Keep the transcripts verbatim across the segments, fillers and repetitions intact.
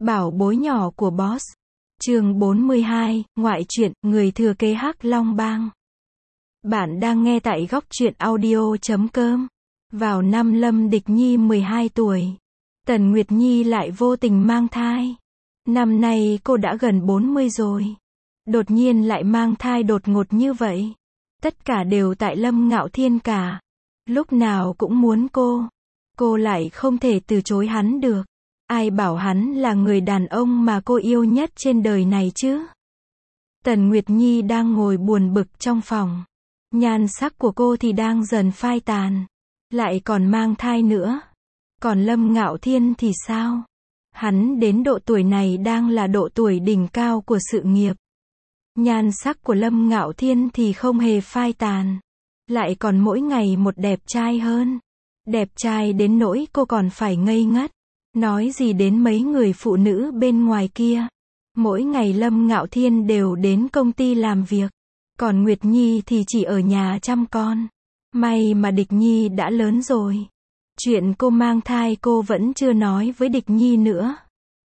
Bảo bối nhỏ của boss. Chương bốn mươi hai, ngoại truyện, người thừa kế Hắc Long Bang. Bạn đang nghe tại góc truyện audio chấm com. Vào năm Lâm Địch Nhi mười hai tuổi, Tần Nguyệt Nhi lại vô tình mang thai. Năm nay cô đã gần bốn mươi rồi. Đột nhiên lại mang thai đột ngột như vậy. Tất cả đều tại Lâm Ngạo Thiên cả. Lúc nào cũng muốn cô. Cô lại không thể từ chối hắn được. Ai bảo hắn là người đàn ông mà cô yêu nhất trên đời này chứ? Tần Nguyệt Nhi đang ngồi buồn bực trong phòng. Nhan sắc của cô thì đang dần phai tàn. Lại còn mang thai nữa. Còn Lâm Ngạo Thiên thì sao? Hắn đến độ tuổi này đang là độ tuổi đỉnh cao của sự nghiệp. Nhan sắc của Lâm Ngạo Thiên thì không hề phai tàn. Lại còn mỗi ngày một đẹp trai hơn. Đẹp trai đến nỗi cô còn phải ngây ngất. Nói gì đến mấy người phụ nữ bên ngoài kia. Mỗi ngày Lâm Ngạo Thiên đều đến công ty làm việc. Còn Nguyệt Nhi thì chỉ ở nhà chăm con. May mà Địch Nhi đã lớn rồi. Chuyện cô mang thai cô vẫn chưa nói với Địch Nhi nữa.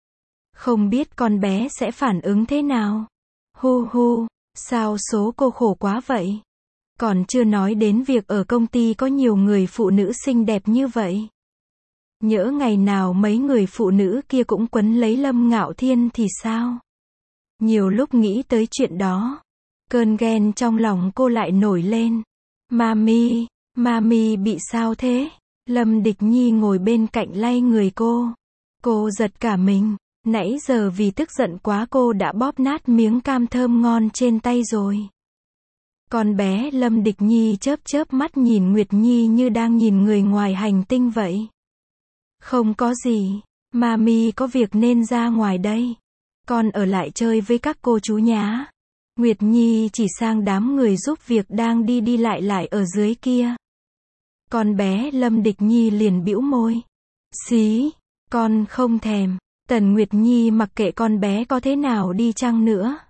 Không biết con bé sẽ phản ứng thế nào. Hu hu, sao số cô khổ quá vậy? Còn chưa nói đến việc ở công ty có nhiều người phụ nữ xinh đẹp như vậy. Nhỡ ngày nào mấy người phụ nữ kia cũng quấn lấy Lâm Ngạo Thiên thì sao? Nhiều lúc nghĩ tới chuyện đó, cơn ghen trong lòng cô lại nổi lên. Mami, Mami bị sao thế? Lâm Địch Nhi ngồi bên cạnh lay người cô. Cô giật cả mình, nãy giờ vì tức giận quá cô đã bóp nát miếng cam thơm ngon trên tay rồi. Con bé Lâm Địch Nhi chớp chớp mắt nhìn Nguyệt Nhi như đang nhìn người ngoài hành tinh vậy. Không có gì, Mami có việc nên ra ngoài đây. Con ở lại chơi với các cô chú nhá. Nguyệt Nhi chỉ sang đám người giúp việc đang đi đi lại lại ở dưới kia. Con bé Lâm Địch Nhi liền bĩu môi. Xí, con không thèm. Tần Nguyệt Nhi mặc kệ con bé có thế nào đi chăng nữa.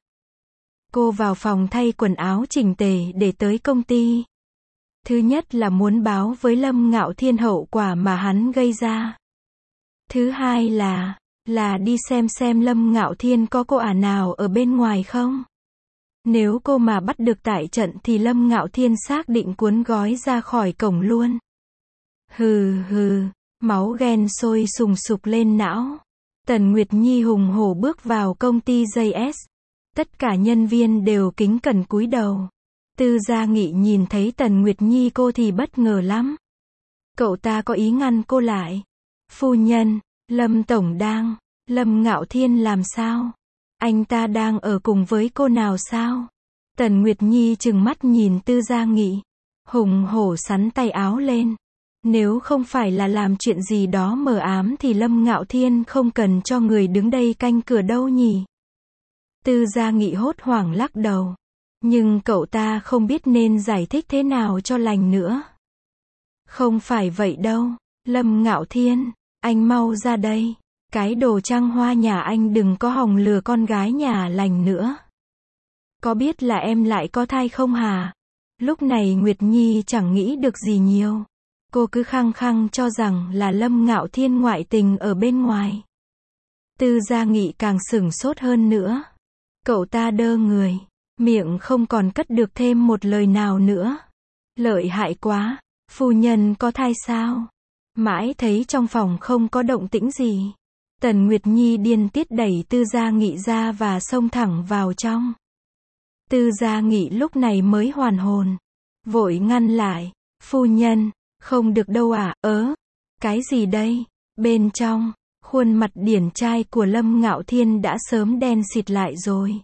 Cô vào phòng thay quần áo chỉnh tề để tới công ty. Thứ nhất là muốn báo với Lâm Ngạo Thiên hậu quả mà hắn gây ra. Thứ hai là, là đi xem xem Lâm Ngạo Thiên có cô ả nào ở bên ngoài không. Nếu cô mà bắt được tại trận thì Lâm Ngạo Thiên xác định cuốn gói ra khỏi cổng luôn. Hừ hừ, máu ghen sôi sùng sục lên não. Tần Nguyệt Nhi hùng hổ bước vào công ty giê ét. Tất cả nhân viên đều kính cẩn cúi đầu. Tư Gia Nghị nhìn thấy Tần Nguyệt Nhi cô thì bất ngờ lắm. Cậu ta có ý ngăn cô lại. Phu nhân, Lâm Tổng đang, Lâm Ngạo Thiên làm sao? Anh ta đang ở cùng với cô nào sao? Tần Nguyệt Nhi trừng mắt nhìn Tư Gia Nghị. Hùng hổ xắn tay áo lên. Nếu không phải là làm chuyện gì đó mờ ám thì Lâm Ngạo Thiên không cần cho người đứng đây canh cửa đâu nhỉ? Tư Gia Nghị hốt hoảng lắc đầu. Nhưng cậu ta không biết nên giải thích thế nào cho lành nữa. Không phải vậy đâu, Lâm Ngạo Thiên, anh mau ra đây. Cái đồ trăng hoa nhà anh đừng có hòng lừa con gái nhà lành nữa. Có biết là em lại có thai không hả? Lúc này Nguyệt Nhi chẳng nghĩ được gì nhiều. Cô cứ khăng khăng cho rằng là Lâm Ngạo Thiên ngoại tình ở bên ngoài. Tư Gia Nghị càng sửng sốt hơn nữa. Cậu ta đơ người. Miệng không còn cất được thêm một lời nào nữa. Lợi hại quá, phu nhân có thai sao? Mãi thấy trong phòng không có động tĩnh gì. Tần Nguyệt Nhi điên tiết đẩy Tư Gia Nghị ra và xông thẳng vào trong. Tư Gia Nghị lúc này mới hoàn hồn. Vội ngăn lại. Phu nhân, không được đâu à, ớ. Cái gì đây? Bên trong, khuôn mặt điển trai của Lâm Ngạo Thiên đã sớm đen xịt lại rồi.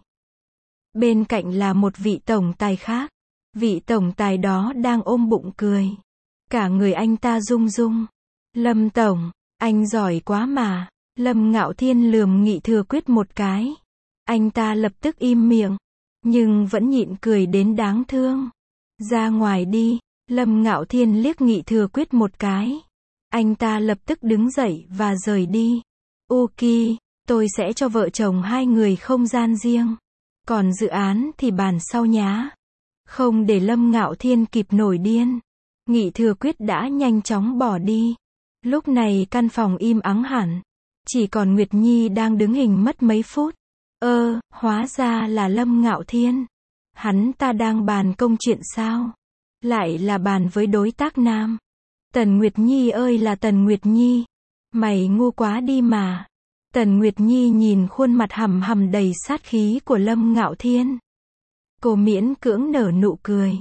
Bên cạnh là một vị tổng tài khác. Vị tổng tài đó đang ôm bụng cười. Cả người anh ta rung rung. Lâm Tổng, anh giỏi quá mà. Lâm Ngạo Thiên lườm Nghị Thừa Quyết một cái. Anh ta lập tức im miệng. Nhưng vẫn nhịn cười đến đáng thương. Ra ngoài đi. Lâm Ngạo Thiên liếc Nghị Thừa Quyết một cái. Anh ta lập tức đứng dậy và rời đi. Ok, tôi sẽ cho vợ chồng hai người không gian riêng. Còn dự án thì bàn sau nhá. Không để Lâm Ngạo Thiên kịp nổi điên. Nghị Thừa Quyết đã nhanh chóng bỏ đi. Lúc này căn phòng im ắng hẳn. Chỉ còn Nguyệt Nhi đang đứng hình mất mấy phút. Ơ, hóa ra là Lâm Ngạo Thiên. Hắn ta đang bàn công chuyện sao? Lại là bàn với đối tác nam. Tần Nguyệt Nhi ơi là Tần Nguyệt Nhi. Mày ngu quá đi mà. Tần Nguyệt Nhi nhìn khuôn mặt hầm hầm đầy sát khí của Lâm Ngạo Thiên. Cô miễn cưỡng nở nụ cười.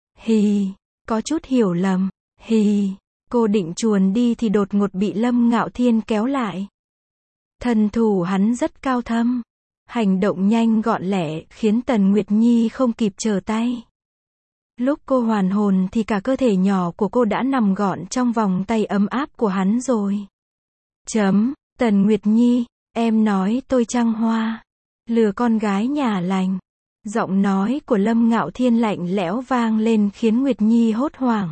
Hì, có chút hiểu lầm. Hì, cô định chuồn đi thì đột ngột bị Lâm Ngạo Thiên kéo lại. Thân thủ hắn rất cao thâm. Hành động nhanh gọn lẹ khiến Tần Nguyệt Nhi không kịp trở tay. Lúc cô hoàn hồn thì cả cơ thể nhỏ của cô đã nằm gọn trong vòng tay ấm áp của hắn rồi. Chấm, Tần Nguyệt Nhi, em nói tôi trăng hoa. Lừa con gái nhà lành. Giọng nói của Lâm Ngạo Thiên lạnh lẽo vang lên khiến Nguyệt Nhi hốt hoảng.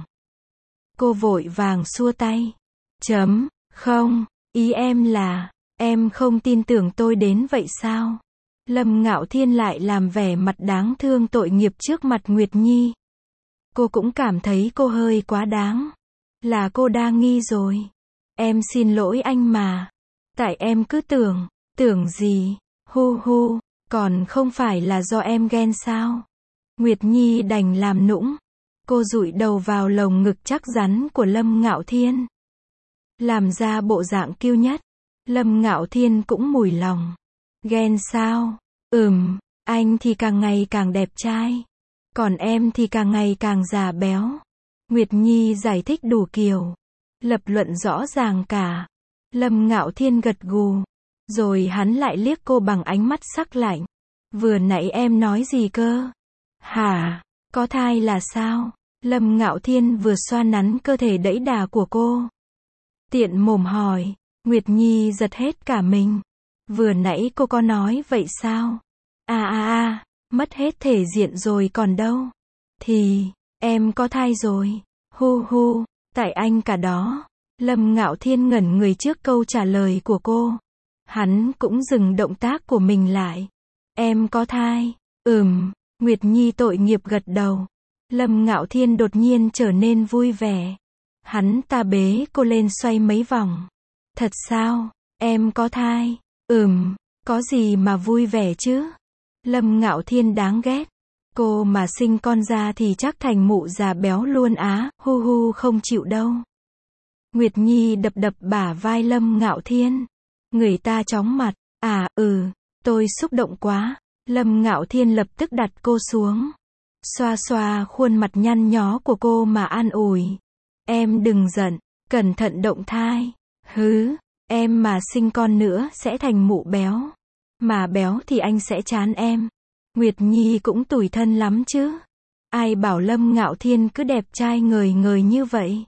Cô vội vàng xua tay. Chấm, không, ý em là, em không tin tưởng tôi đến vậy sao? Lâm Ngạo Thiên lại làm vẻ mặt đáng thương tội nghiệp trước mặt Nguyệt Nhi. Cô cũng cảm thấy cô hơi quá đáng. Là cô đa nghi rồi. Em xin lỗi anh mà. Tại em cứ tưởng, tưởng gì, hu hu, còn không phải là do em ghen sao? Nguyệt Nhi đành làm nũng. Cô dụi đầu vào lồng ngực chắc rắn của Lâm Ngạo Thiên. Làm ra bộ dạng kiêu nhất. Lâm Ngạo Thiên cũng mùi lòng. Ghen sao? Ừm, anh thì càng ngày càng đẹp trai. Còn em thì càng ngày càng già béo. Nguyệt Nhi giải thích đủ kiểu. Lập luận rõ ràng cả. Lâm Ngạo Thiên gật gù. Rồi hắn lại liếc cô bằng ánh mắt sắc lạnh. Vừa nãy em nói gì cơ? Hả? Có thai là sao? Lâm Ngạo Thiên vừa xoa nắn cơ thể đẫy đà của cô. Tiện mồm hỏi. Nguyệt Nhi giật hết cả mình. Vừa nãy cô có nói vậy sao? À à à, mất hết thể diện rồi còn đâu. Thì, em có thai rồi. Hu hu, tại anh cả đó. Lâm Ngạo Thiên ngẩn người trước câu trả lời của cô. Hắn cũng dừng động tác của mình lại. Em có thai. Ừm, Nguyệt Nhi tội nghiệp gật đầu. Lâm Ngạo Thiên đột nhiên trở nên vui vẻ. Hắn ta bế cô lên xoay mấy vòng. Thật sao? Em có thai? Ừm, có gì mà vui vẻ chứ? Lâm Ngạo Thiên đáng ghét. Cô mà sinh con ra thì chắc thành mụ già béo luôn á, hu hu không chịu đâu. Nguyệt Nhi đập đập bả vai Lâm Ngạo Thiên. Người ta chóng mặt. À, ừ, tôi xúc động quá. Lâm Ngạo Thiên lập tức đặt cô xuống. Xoa xoa khuôn mặt nhăn nhó của cô mà an ủi. Em đừng giận, cẩn thận động thai. Hứ, em mà sinh con nữa sẽ thành mụ béo. Mà béo thì anh sẽ chán em. Nguyệt Nhi cũng tủi thân lắm chứ. Ai bảo Lâm Ngạo Thiên cứ đẹp trai ngời ngời như vậy.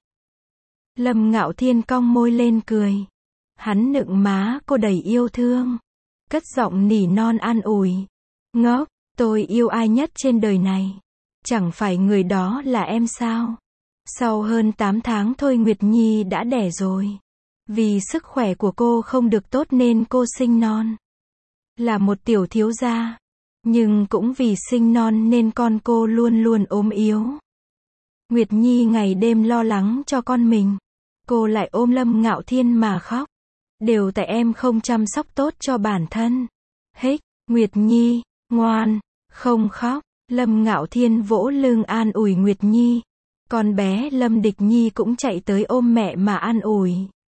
Lâm Ngạo Thiên cong môi lên cười. Hắn nựng má cô đầy yêu thương. Cất giọng nỉ non an ủi. Ngốc, tôi yêu ai nhất trên đời này. Chẳng phải người đó là em sao? Sau hơn tám tháng thôi Nguyệt Nhi đã đẻ rồi. Vì sức khỏe của cô không được tốt nên cô sinh non. Là một tiểu thiếu gia. Nhưng cũng vì sinh non nên con cô luôn luôn ốm yếu. Nguyệt Nhi ngày đêm lo lắng cho con mình. Cô lại ôm Lâm Ngạo Thiên mà khóc. Đều tại em không chăm sóc tốt cho bản thân. Hích, Nguyệt Nhi, ngoan, không khóc. Lâm Ngạo Thiên vỗ lưng an ủi Nguyệt Nhi. Con bé Lâm Địch Nhi cũng chạy tới ôm mẹ mà an ủi.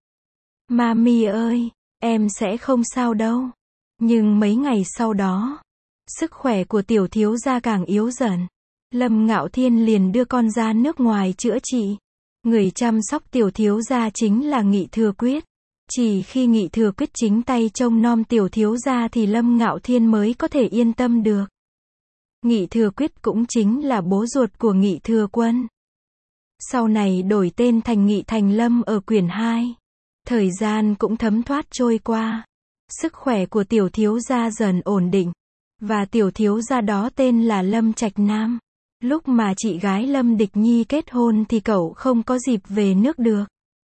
Mami ơi, em sẽ không sao đâu. Nhưng mấy ngày sau đó, sức khỏe của tiểu thiếu gia càng yếu dần. Lâm Ngạo Thiên liền đưa con ra nước ngoài chữa trị. Người chăm sóc tiểu thiếu gia chính là Nghị Thừa Quyết. Chỉ khi Nghị Thừa Quyết chính tay trông nom tiểu thiếu gia thì Lâm Ngạo Thiên mới có thể yên tâm được. Nghị Thừa Quyết cũng chính là bố ruột của Nghị Thừa Quân. Sau này đổi tên thành Nghị Thành Lâm ở quyển hai. Thời gian cũng thấm thoát trôi qua. Sức khỏe của tiểu thiếu gia dần ổn định. Và tiểu thiếu gia đó tên là Lâm Trạch Nam. Lúc mà chị gái Lâm Địch Nhi kết hôn thì cậu không có dịp về nước được.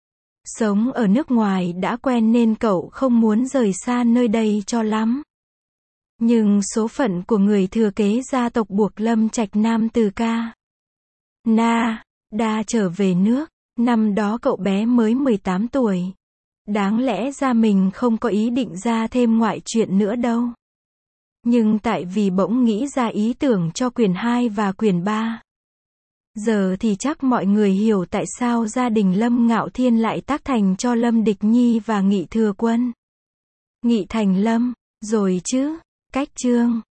Sống ở nước ngoài đã quen nên cậu không muốn rời xa nơi đây cho lắm. Nhưng số phận của người thừa kế gia tộc buộc Lâm Trạch Nam từ ca Na Đa trở về nước. Năm đó cậu bé mới mười tám tuổi. Đáng lẽ ra mình không có ý định ra thêm ngoại truyện nữa đâu. Nhưng tại vì bỗng nghĩ ra ý tưởng cho quyển hai và quyển ba. Giờ thì chắc mọi người hiểu tại sao gia đình Lâm Ngạo Thiên lại tác thành cho Lâm Địch Nhi và Nghị Thừa Quân. Nghị thành Lâm, rồi chứ. Cách chương